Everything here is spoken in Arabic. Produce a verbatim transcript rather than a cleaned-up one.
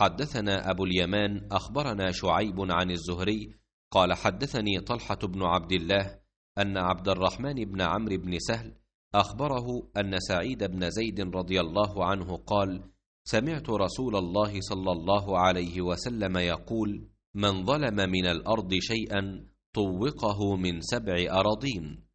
حدثنا أبو اليمان أخبرنا شعيب عن الزهري قال حدثني طلحة بن عبد الله أن عبد الرحمن بن عمرو بن سهل أخبره أن سعيد بن زيد رضي الله عنه قال: سمعت رسول الله صلى الله عليه وسلم يقول: من ظلم من الأرض شيئا طوقه من سبع أراضين.